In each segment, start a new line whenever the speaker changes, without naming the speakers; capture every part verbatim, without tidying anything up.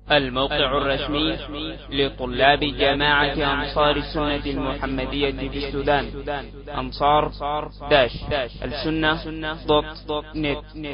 الموقع الرسمي لطلاب جامعة أنصار السنة المحمدية في السودان أنصار داش السنة دوت نت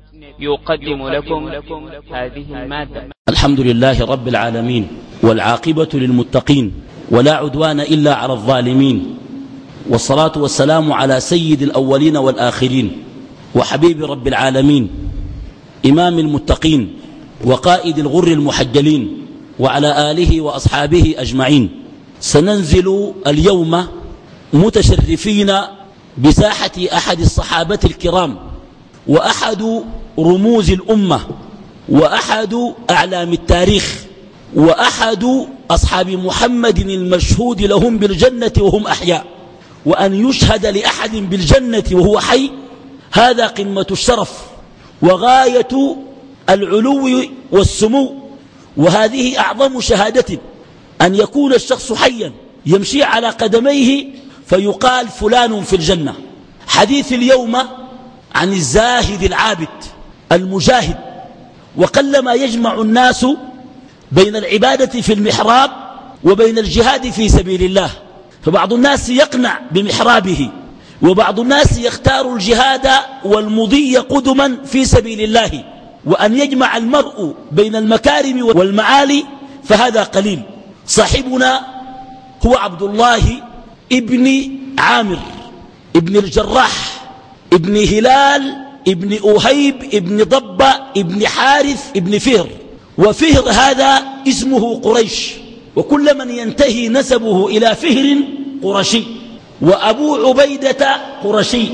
يقدم لكم هذه المادة.
الحمد لله رب العالمين والعاقبة للمتقين ولا عدوان إلا على الظالمين، والصلاة والسلام على سيد الأولين والآخرين وحبيب رب العالمين إمام المتقين وقائد الغر المحجلين وعلى آله وأصحابه أجمعين. سننزل اليوم متشرفين بساحة أحد الصحابة الكرام وأحد رموز الأمة وأحد أعلام التاريخ وأحد أصحاب محمد المشهود لهم بالجنة وهم أحياء، وأن يشهد لأحد بالجنة وهو حي هذا قمة الشرف وغاية العلو والسمو، وهذه أعظم شهادة أن يكون الشخص حيا يمشي على قدميه فيقال فلان في الجنة. حديث اليوم عن الزاهد العابد المجاهد، وقلما يجمع الناس بين العبادة في المحراب وبين الجهاد في سبيل الله، فبعض الناس يقنع بمحرابه وبعض الناس يختار الجهاد والمضي قدما في سبيل الله، وأن يجمع المرء بين المكارم والمعالي فهذا قليل. صاحبنا هو عبد الله ابن عامر ابن الجراح ابن هلال ابن أهيب ابن ضبة ابن حارث ابن فهر، وفهر هذا اسمه قريش، وكل من ينتهي نسبه إلى فهر قرشي، وأبو عبيدة قرشي،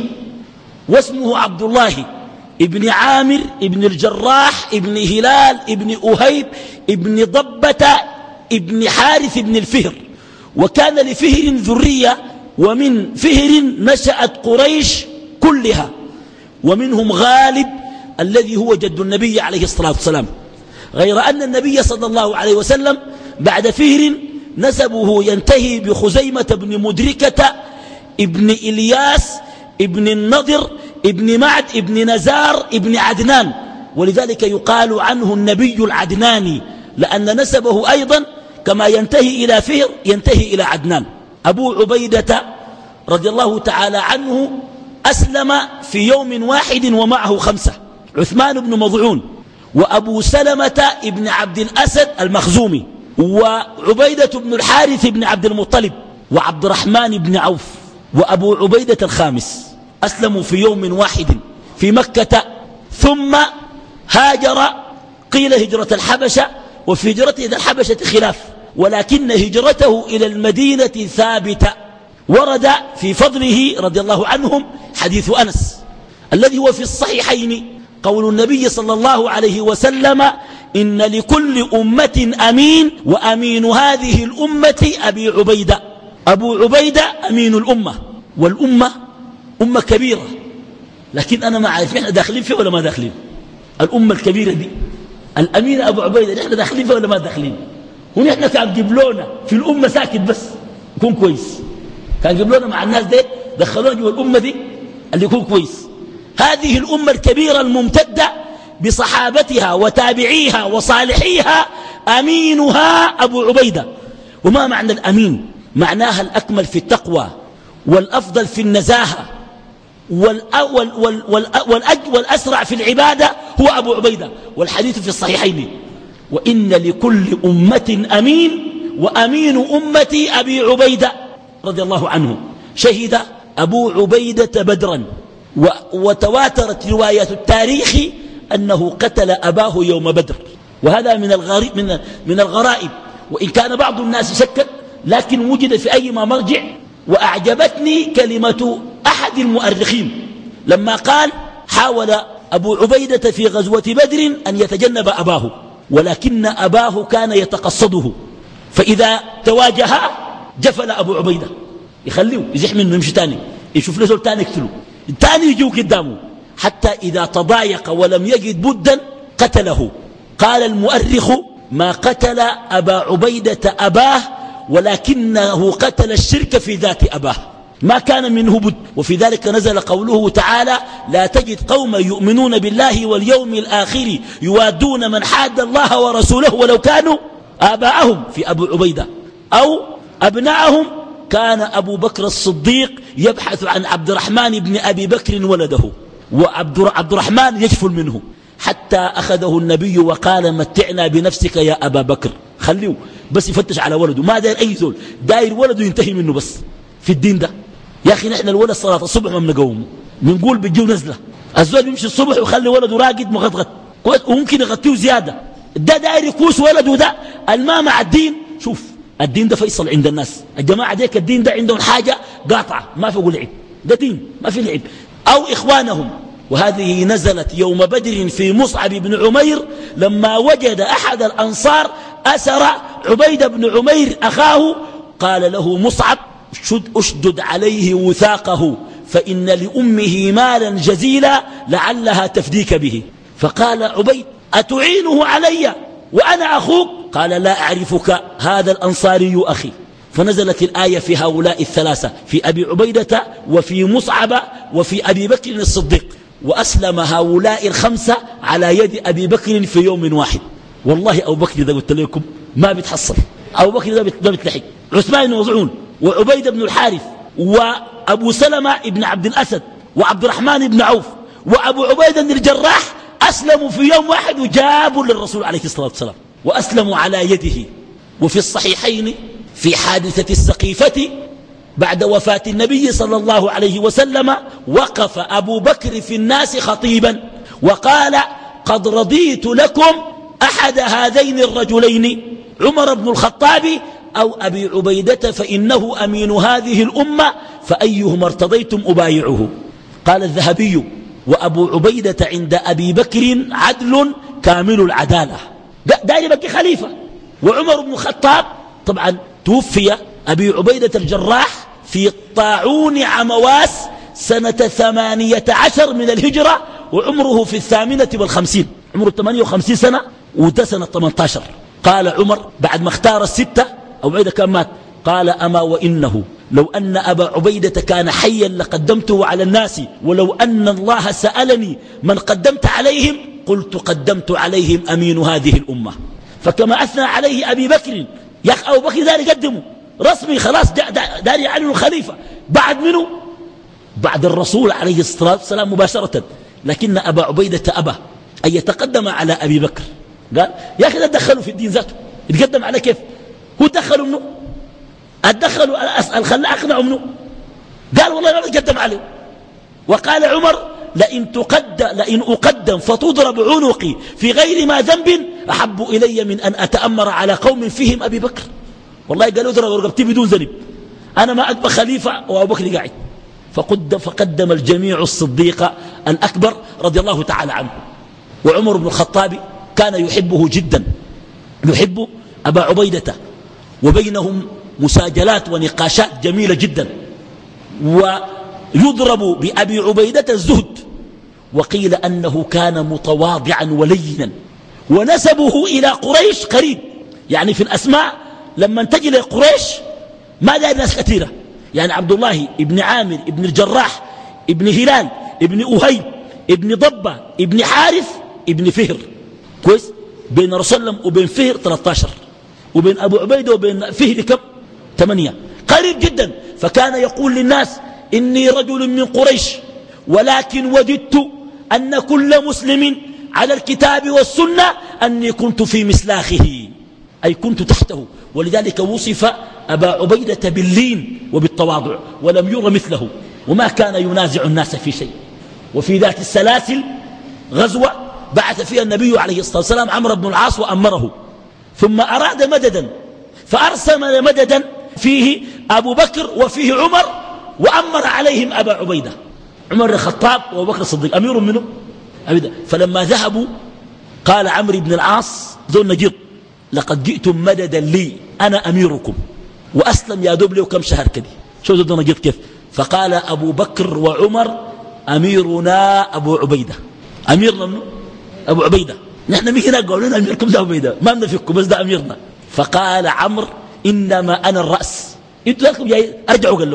واسمه عبد الله ابن عامر ابن الجراح ابن هلال ابن أهيب ابن ضبة ابن حارث ابن الفهر. وكان لفهر ذرية، ومن فهر نشأت قريش كلها، ومنهم غالب الذي هو جد النبي عليه الصلاة والسلام، غير أن النبي صلى الله عليه وسلم بعد فهر نسبه ينتهي بخزيمة بن مدركة ابن إلياس ابن النضر ابن معد ابن نزار ابن عدنان، ولذلك يقال عنه النبي العدناني، لأن نسبه أيضا كما ينتهي إلى فهر ينتهي إلى عدنان. أبو عبيدة رضي الله تعالى عنه أسلم في يوم واحد ومعه خمسة: عثمان بن مضعون، وأبو سلمة ابن عبد الأسد المخزومي، وعبيدة بن الحارث بن عبد المطلب، وعبد الرحمن بن عوف، وأبو عبيدة الخامس. أسلموا في يوم واحد في مكة، ثم هاجر، قيل هجرة الحبشة، وفي هجرته إلى الحبشة خلاف، ولكن هجرته إلى المدينة ثابتة. ورد في فضله رضي الله عنهم حديث أنس الذي هو في الصحيحين، قول النبي صلى الله عليه وسلم: إن لكل أمة أمين، وأمين هذه الأمة أبي عبيدة. أبو عبيدة أمين الأمة، والأمة أمة كبيرة، لكن أنا ما عارف إحنا داخلين فيه ولا ما داخلين. الأمة الكبيرة دي الأمين أبو عبيدة إحنا داخلين فيه ولا ما داخلين؟ ونحن كان جبلونا في الأمة ساكت بس يكون كويس، كان جبلونا مع الناس دي دخلونا جوا الأمة دي اللي يكون كويس. هذه الأمة الكبيرة الممتدة بصحابتها وتابعيها وصالحيها أمينها أبو عبيدة. وما معنى الأمين؟ معناها الأكمل في التقوى والأفضل في النزاهة والأول والأسرع في العبادة هو أبو عبيدة، والحديث في الصحيحين: وإن لكل أمة أمين، وأمين أمتي أبي عبيدة رضي الله عنه. شهد أبو عبيدة بدرا، وتواترت روايات التاريخ أنه قتل أباه يوم بدر، وهذا من الغريب من من الغرائب، وإن كان بعض الناس شكك لكن وجد في أي ما مرجع. وأعجبتني كلمة أحد المؤرخين لما قال: حاول أبو عبيدة في غزوة بدر أن يتجنب أباه، ولكن أباه كان يتقصده، فإذا تواجها جفل أبو عبيدة، يخليه يزح منه يمشي تاني، يشوف له زول تاني يقتله، تاني يجيو قدامه، حتى إذا تضايق ولم يجد بدا قتله. قال المؤرخ: ما قتل أبا عبيدة أباه، ولكنه قتل الشرك في ذات أباه. ما كان منه بد. وفي ذلك نزل قوله تعالى لا تجد قوما يؤمنون بالله واليوم الآخر يوادون من حاد الله ورسوله ولو كانوا آباءهم في أبو عبيدة أو أبناءهم. كان أبو بكر الصديق يبحث عن عبد الرحمن بن أبي بكر ولده، وعبد الرحمن يجفل منه حتى أخذه النبي وقال متعنا بنفسك يا أبا بكر. خليه بس يفتش على ولده، ما داير أي زول، داير ولده ينتهي منه بس في الدين ده. يا أخي نحن الولد صلاة الصبح ما بنقوم، بنقول بتجيو نزلة. الزول يمشي الصبح ويخلي ولده راقد مغطغط وممكن يغطيه زيادة. ده داير يكوس ولده، ده الماء مع الدين. شوف الدين ده فيصل عند الناس، الجماعة ديك الدين ده عندهم حاجة قاطعة، ما في لعب، ده دين ما في لعب. أو إخوانهم. وهذه نزلت يوم بدر في مصعب بن عمير لما وجد أحد الأنصار أسر عبيد بن عمير أخاه، قال له مصعب أشدد عليه وثاقه فإن لأمه مالا جزيلا لعلها تفديك به. فقال عبيد أتعينه علي وأنا أخوك؟ قال لا أعرفك، هذا الأنصاري أخي. فنزلت الآية في هؤلاء الثلاثة، في أبي عبيدة وفي مصعب وفي أبي بكر الصديق. وأسلم هؤلاء الخمسة على يد أبي بكر في يوم واحد. والله أبو بكر إذا قلت لكم ما بيتحصل، أبو بكر إذا بيتلحق. عثمان بن مظعون وعبيد بن الحارث وأبو سلمة بن عبد الأسد وعبد الرحمن بن عوف وأبو عبيدة بن الجراح أسلموا في يوم واحد وجابوا للرسول عليه الصلاة والسلام وأسلموا على يده. وفي الصحيحين في حادثة السقيفة بعد وفاة النبي صلى الله عليه وسلم وقف أبو بكر في الناس خطيبا وقال قد رضيت لكم أحد هذين الرجلين عمر بن الخطاب أو أبي عبيدة فإنه أمين هذه الأمة فأيهما ارتضيتم أبايعه. قال الذهبي وأبو عبيدة عند أبي بكر عدل كامل العدالة، داير بكي خليفة. وعمر بن الخطاب طبعا توفي أبي عبيدة الجراح في طاعون عمواس سنة ثمانية عشر من الهجرة وعمره في الثامنة والخمسين، عمره ثمانية وخمسين سنة وده سنة ثمانية عشر. قال عمر بعد ما اختار الستة أبو عبيدة كان مات، قال أما وإنه لو أن أبا عبيدة كان حيا لقدمته على الناس ولو أن الله سألني من قدمت عليهم قلت قدمت عليهم أمين هذه الأمة. فكما أثنى عليه أبي بكر يا أخي أبو بكر داري يقدمه رسمي خلاص داري يعلن الخليفة بعد منه بعد الرسول عليه الصلاة والسلام مباشرة. لكن أبا عبيدة أبى أن يتقدم على أبي بكر، قال يا أخي لا تدخلوا في الدين ذاته، يتقدم على كيف؟ هو دخلوا منه أدخلوا أسأل خلى أقنعوا منه، قال والله ما بتقدم عليه. وقال عمر لئن, تقدم لئن أقدم فتضرب عنقي في غير ما ذنب أحب إلي من أن أتأمر على قوم فيهم أبي بكر. والله قالوا اضرب رقبتي بدون ذنب، أنا ما أدبى خليفة وأبو بكر قاعد. فقدم, فقدم الجميع الصديق الأكبر رضي الله تعالى عنه. وعمر بن الخطاب كان يحبه جدا، يحب أبا عبيدة، وبينهم مساجلات ونقاشات جميلة جدا. ويضرب بأبي عبيدة الزهد، وقيل أنه كان متواضعا ولينا، ونسبه إلى قريش قريب، يعني في الأسماء لما تجي لقريش ما داير ناس كثيرة، يعني عبد الله ابن عامر ابن الجراح ابن هلال ابن أهيب ابن ضبة ابن حارث ابن فهر، كويس؟ بين رسول الله وبين فهر ثلاثة عشر، وبين أبو عبيدة وبين فهر كم؟ ثمانية، قريب جدا. فكان يقول للناس إني رجل من قريش ولكن وددت أن كل مسلم على الكتاب والسنة أني كنت في مسلاخه، أي كنت تحته. ولذلك وصف أبا عبيدة باللين وبالتواضع ولم ير مثله، وما كان ينازع الناس في شيء. وفي ذات السلاسل غزوة بعث فيها النبي عليه الصلاة والسلام عمرو بن العاص وأمره، ثم أراد مددا فأرسل مددا فيه أبو بكر وفيه عمر، وأمر عليهم أبا عبيدة، عمر الخطاب وأبو بكر الصديق أمير منه أبدا. فلما ذهبوا قال عمرو بن العاص ذو النجيط لقد جئتم مددا لي أنا أميركم، وأسلم يا دوب له كم شهر كده. شو ذو النجيط كيف؟ فقال أبو بكر وعمر أميرنا أبو عبيدة، أميرنا منه أبو عبيدة، نحن مين هناك قالوا لنا أميركم ده عبيدة، ما بنفككم بس ده أميرنا. فقال عمرو إنما أنا الرأس، انتوا لكم جاي أرجعوا. قال له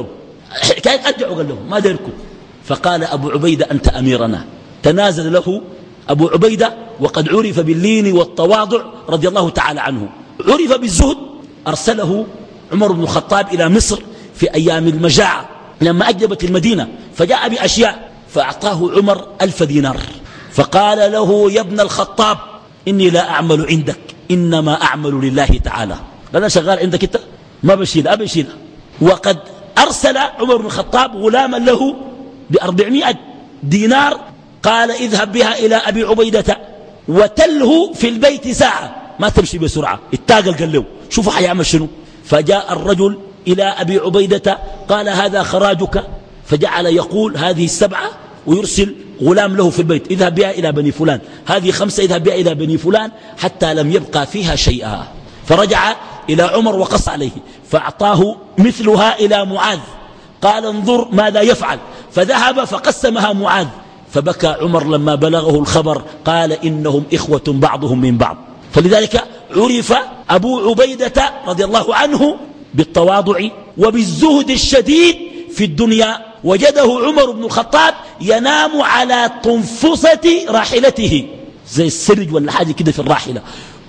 حكاية أرجعوا قال لهم ما ديركم. فقال أبو عبيدة أنت أميرنا. تنازل له أبو عبيدة وقد عرف باللين والتواضع رضي الله تعالى عنه. عرف بالزهد. أرسله عمر بن الخطاب إلى مصر في أيام المجاعة لما أجلبت المدينة، فجاء بأشياء فأعطاه عمر ألف دينار. فقال له يا ابن الخطاب إني لا أعمل عندك، إنما أعمل لله تعالى. أنا شغال عندك أنت ما بشيل أبي شيل. وقد أرسل عمر بن الخطاب غلاما له بأربعمائة دينار، قال اذهب بها إلى أبي عبيدة وتله في البيت ساعة، ما تمشي بسرعة. اتاقل قال له شوفوا حيعمل شنو. فجاء الرجل إلى أبي عبيدة قال هذا خراجك، فجعل يقول هذه السبعة ويرسل غلام له في البيت اذهب بها إلى بني فلان، هذه خمسة اذهب بها إلى بني فلان، حتى لم يبقى فيها شيئا. فرجع إلى عمر وقص عليه فأعطاه مثلها إلى معاذ، قال انظر ماذا يفعل. فذهب فقسمها معاذ. فبكى عمر لما بلغه الخبر، قال إنهم إخوة بعضهم من بعض. فلذلك عرف أبو عبيدة رضي الله عنه بالتواضع وبالزهد الشديد في الدنيا. وجده عمر بن الخطاب ينام على تنفسة راحلته زي السرج ولا حاجة كده في الراحلة،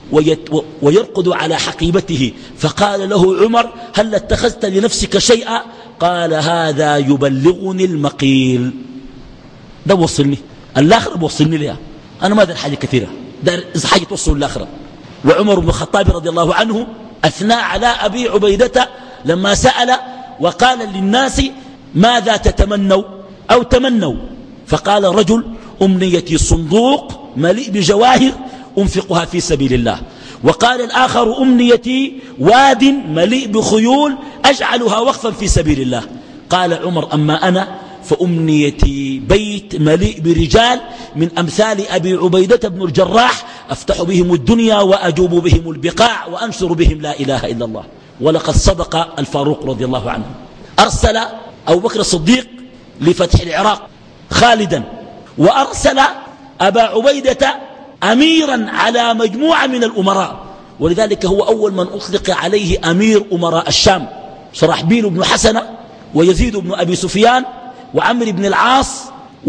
ويرقد على حقيبته. فقال له عمر هل اتخذت لنفسك شيئا؟ قال هذا يبلغني المقيل. ده وصلني الآخرة، بوصلني لها أنا ما دار حاجة كثيرة، دار إذا حاجة توصل الآخرة. وعمر بن الخطاب رضي الله عنه أثنى على أبي عبيدة لما سأل وقال للناس ماذا تتمنوا أو تمنوا. فقال رجل أمنيتي صندوق مليء بجواهر أنفقها في سبيل الله. وقال الآخر أمنيتي واد مليء بخيول أجعلها وقفا في سبيل الله. قال عمر أما أنا فأمنيتي بيت مليء برجال من أمثال أبي عبيدة بن الجراح أفتح بهم الدنيا وأجوب بهم البقاع وأنشر بهم لا إله إلا الله. ولقد صدق الفاروق رضي الله عنه. أرسل أبو بكر الصديق لفتح العراق خالدا، وأرسل أبا عبيدة أميرا على مجموعة من الأمراء، ولذلك هو أول من أطلق عليه أمير أمراء الشام. شرحبيل بن حسنة ويزيد بن أبي سفيان وعمر بن العاص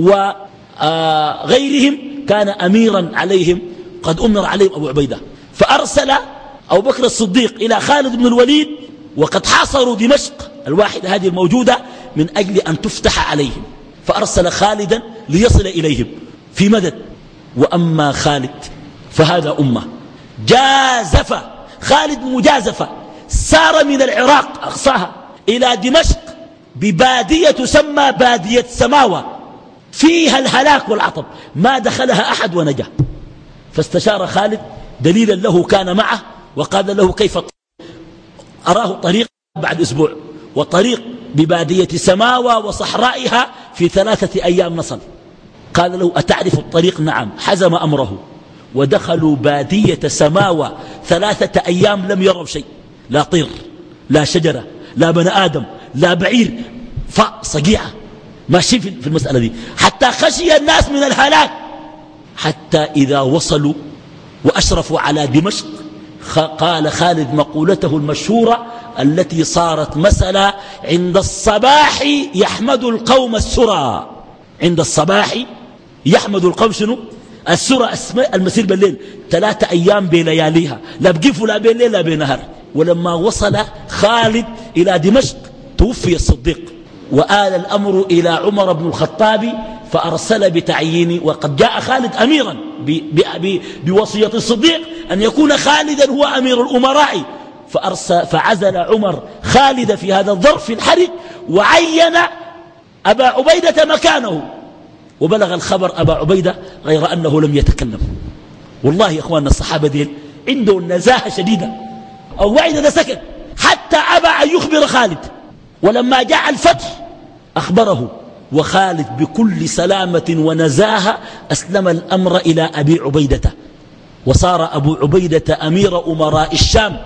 وغيرهم كان أميرا عليهم، قد أمر عليهم أبو عبيدة. فأرسل أبو بكر الصديق إلى خالد بن الوليد وقد حاصروا دمشق الواحدة هذه الموجودة من أجل أن تفتح عليهم، فأرسل خالدا ليصل إليهم في مدد. وأما خالد فهذا أمة جازف، خالد مجازفة، سار من العراق أقصاها إلى دمشق ببادية تسمى بادية سماوة فيها الهلاك والعطب، ما دخلها أحد ونجا. فاستشار خالد دليلا له كان معه وقال له كيف أراه طريق بعد أسبوع، وطريق ببادية سماوة وصحرائها في ثلاثة أيام نصل. قال له أتعرف الطريق؟ نعم. حزم أمره ودخلوا بادية سماوة ثلاثة أيام لم يروا شيء، لا طير لا شجرة لا بني آدم لا بعير، فصقيعة ماشي في المسألة دي، حتى خشي الناس من الهلاك. حتى إذا وصلوا وأشرفوا على دمشق قال خالد مقولته المشهورة التي صارت مثلا عند الصباح يحمد القوم السرى. عند الصباح يحمد القوم شنو؟ السرى، المسير بالليل ثلاثة أيام بلياليها، لا بقفوا لا بالليل لا بنهار. ولما وصل خالد إلى دمشق توفي الصديق، وآل الأمر إلى عمر بن الخطاب فأرسل بتعيين، وقد جاء خالد أميرا بوصية الصديق أن يكون خالدا هو أمير الأمراء. فأرسل فعزل عمر خالد في هذا الظرف الحرج وعين أبا عبيدة مكانه. وبلغ الخبر أبا عبيدة غير أنه لم يتكلم. والله يا أخواننا الصحابة ديل عندهم نزاهة شديدة. أبو عبيدة سكت حتى أبى أن يخبر خالد، ولما جاء الفتح أخبره، وخالد بكل سلامة ونزاهة أسلم الأمر إلى أبي عبيدة، وصار أبو عبيدة أمير أمراء الشام.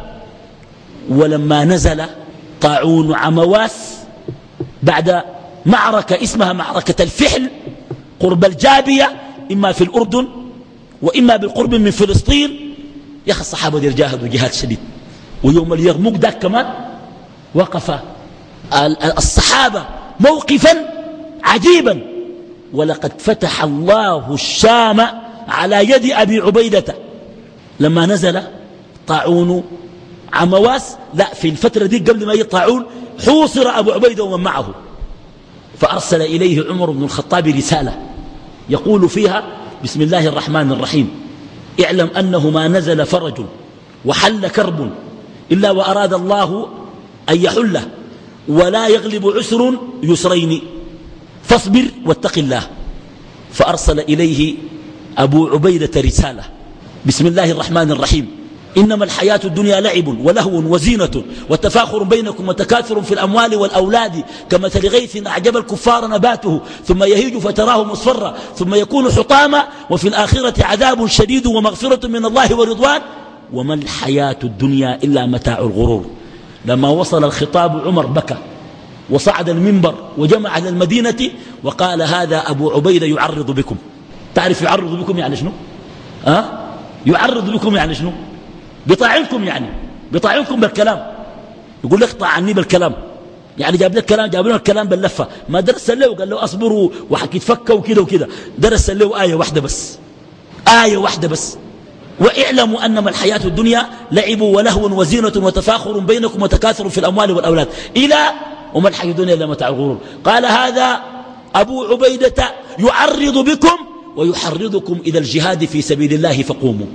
ولما نزل طاعون عمواس بعد معركة اسمها معركة الفحل قرب الجابية، إما في الأردن وإما بالقرب من فلسطين، يا أخي الصحابة دي جاهدوا جهاد شديد. ويوم اليرموك ذاك كمان وقف الصحابة موقفا عجيبا. ولقد فتح الله الشام على يد أبي عبيدة لما نزل طاعون عمواس. لا، في الفترة دي قبل ما يطاعون حوصر أبو عبيدة ومن معه، فأرسل إليه عمر بن الخطاب رسالة يقول فيها: بسم الله الرحمن الرحيم، اعلم أنه ما نزل فرج وحل كرب إلا وأراد الله أن يحله، ولا يغلب عسر يسرين، فاصبر واتق الله. فأرسل إليه أبو عبيدة رسالة: بسم الله الرحمن الرحيم، إنما الحياة الدنيا لعب ولهو وزينة وتفاخر بينكم وتكاثر في الأموال والأولاد كمثل غيث أعجب الكفار نباته ثم يهيج فتراه مصفرا ثم يكون حطاما وفي الآخرة عذاب شديد ومغفرة من الله ورضوان وما الحياة الدنيا إلا متاع الغرور. لما وصل الخطاب عمر بكى وصعد المنبر وجمع على المدينة وقال: هذا أبو عبيدة يعرض بكم. تعرف يعرض بكم يعني شنو؟ أه؟ يعرض بكم يعني شنو؟ بطاعنكم، يعني بطاعنكم بالكلام. يقول لك طاعني بالكلام، يعني جاب لك كلام، جاب لنا الكلام باللفة. ما درس له قال له أصبروا وحكيتفكوا وكذا وكذا، درس له آية واحدة بس، آية واحدة بس: واعلموا أنما الحياة الدنيا لعب ولهو وزينة وتفاخر بينكم وتكاثر في الأموال والأولاد إلى وما الحياة الدنيا إلا متاع الغرور. قال: هذا أبو عبيدة يعرض بكم ويحرضكم إلى الجهاد في سبيل الله فقوموا.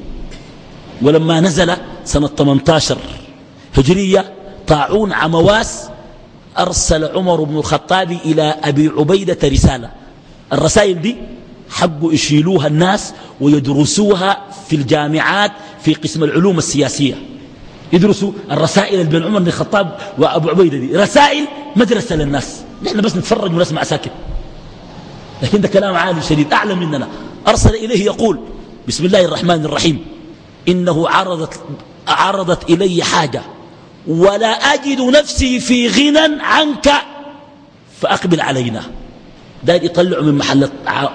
ولما نزل سنة ثمانية عشر هجرية طاعون عمواس أرسل عمر بن الخطاب إلى أبي عبيدة رسالة. الرسائل دي حقوا يشيلوها الناس ويدرسوها في الجامعات في قسم العلوم السياسية، يدرسوا الرسائل بين عمر بن الخطاب وأبو عبيدة دي، رسائل مدرسة للناس. نحن بس نتفرج ونسمع ساكت، لكن ده كلام عالي شديد أعلى مننا. أرسل إليه يقول: بسم الله الرحمن الرحيم، إنه عرضت, عرضت إلي حاجة ولا أجد نفسي في غنى عنك فأقبل علينا. داير يطلعوا من محل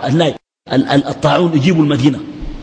الطاعون يجيبوا المدينة.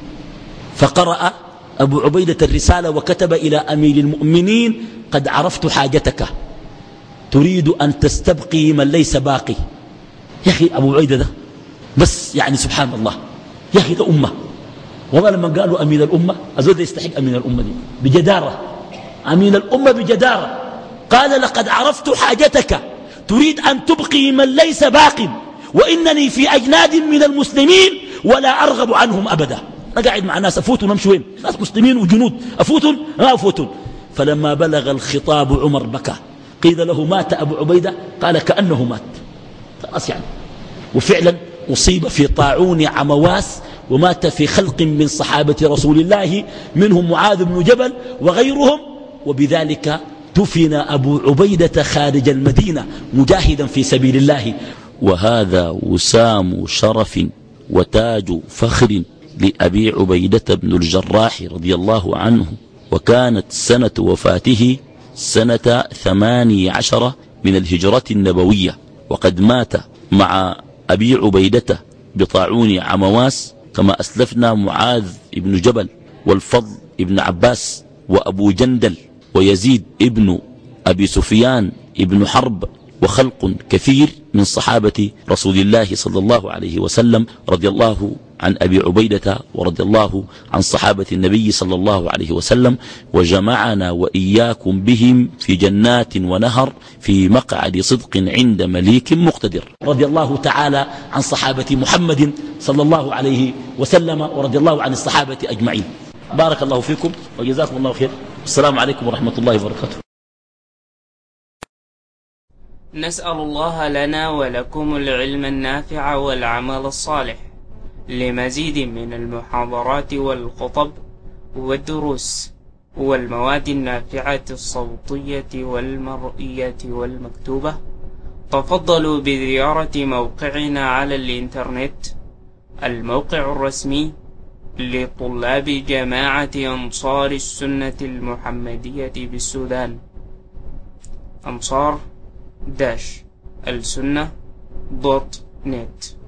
فقرأ أبو عبيدة الرسالة وكتب إلى أمير المؤمنين: قد عرفت حاجتك، تريد أن تستبقي من ليس باقي. يا أخي أبو عبيدة ده بس يعني سبحان الله، يا أخي ده أمة. والله لما قالوا أمين الأمة أزود يستحق أمين الأمة دي بجدارة، أمين الأمة بجدارة. قال: لقد عرفت حاجتك، تريد أن تبقي من ليس باق، وإنني في أجناد من المسلمين ولا أرغب عنهم أبدا. أنا قاعد مع ناس أفوت ونمشي وين، ناس مسلمين وجنود، أفوت ما أفوت. فلما بلغ الخطاب عمر بكى. قيل له: مات أبو عبيدة؟ قال: كأنه مات. خلاص يعني. وفعلا أصيب في طاعون عمواس ومات في خلق من صحابة رسول الله منهم معاذ بن جبل وغيرهم، وبذلك دفن أبو عبيدة خارج المدينة مجاهدا في سبيل الله.
وهذا وسام شرف وتاج فخر لأبي عبيدة بن الجراح رضي الله عنه، وكانت سنة وفاته سنة ثماني عشر من الهجرة النبوية، وقد مات مع أبي عبيدة بطاعون عمواس كما أسلفنا معاذ بن جبل والفضل بن عباس وأبو جندل ويزيد ابن أبي سفيان ابن حرب وخلق كثير من صحابة رسول الله صلى الله عليه وسلم، رضي الله عن أبي عبيدة ورضي الله عن صحابة النبي صلى الله عليه وسلم، وجمعنا وإياكم بهم في جنات ونهر في مقعد صدق عند مليك مقتدر.
رضي الله تعالى عن صحابة محمد صلى الله عليه وسلم ورضي الله عن الصحابة أجمعين. بارك الله فيكم وجزاكم الله خير. السلام عليكم ورحمة الله وبركاته.
نسأل الله لنا ولكم العلم النافع والعمل الصالح. لمزيد من المحاضرات والخطب والدروس والمواد النافعة الصوتية والمرئية والمكتوبة، تفضلوا بزيارة موقعنا على الإنترنت، الموقع الرسمي لطلاب جماعة أنصار السنة المحمدية بالسودان، أنصار داش السنة دوت نت.